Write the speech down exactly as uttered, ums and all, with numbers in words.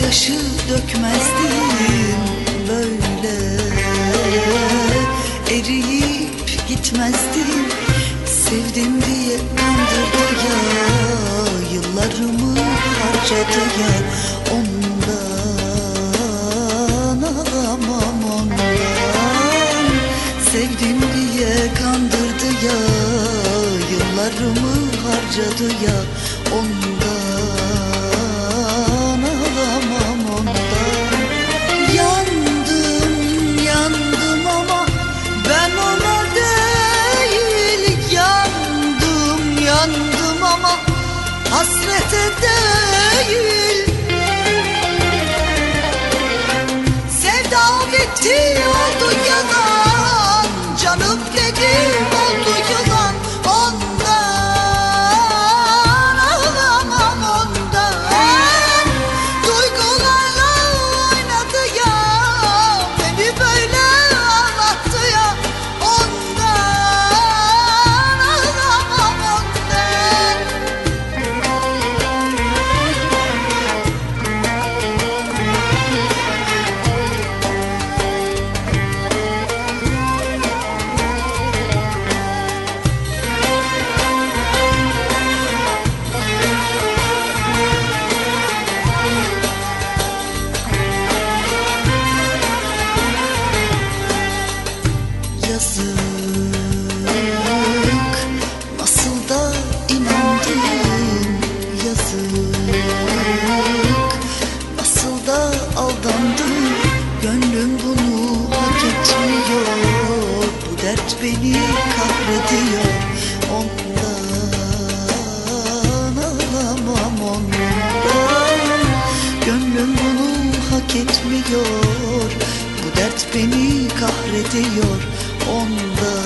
gözyaşı dökmezdim, böyle eriyip gitmezdim. Sevdim diye kandırdı ya, yıllarımı harcadı ya. Ondan alamam, ondan. Sevdim diye kandırdı ya, yıllarımı harcadı ya. Ondan alamam, ondan. Yandım, yandım ama ben ona değil. Yandım, yandım ama hasrete değil. Sevda bitti, oldu yalan. Canım dedim, oldu yalan. Ondan ağlamam, ondan. Duygularla oynadı ya, beni böyle ağlattı ya. Ondan ağlamam, ondan. Yazık, nasıl da inandım. Yazık, nasıl da aldandım. Gönlüm bunu hak etmiyor, bu dert beni kahrediyor. Ondan alamam, ondan. Gönlüm bunu hak etmiyor, bu dert beni kahrediyor. Ondan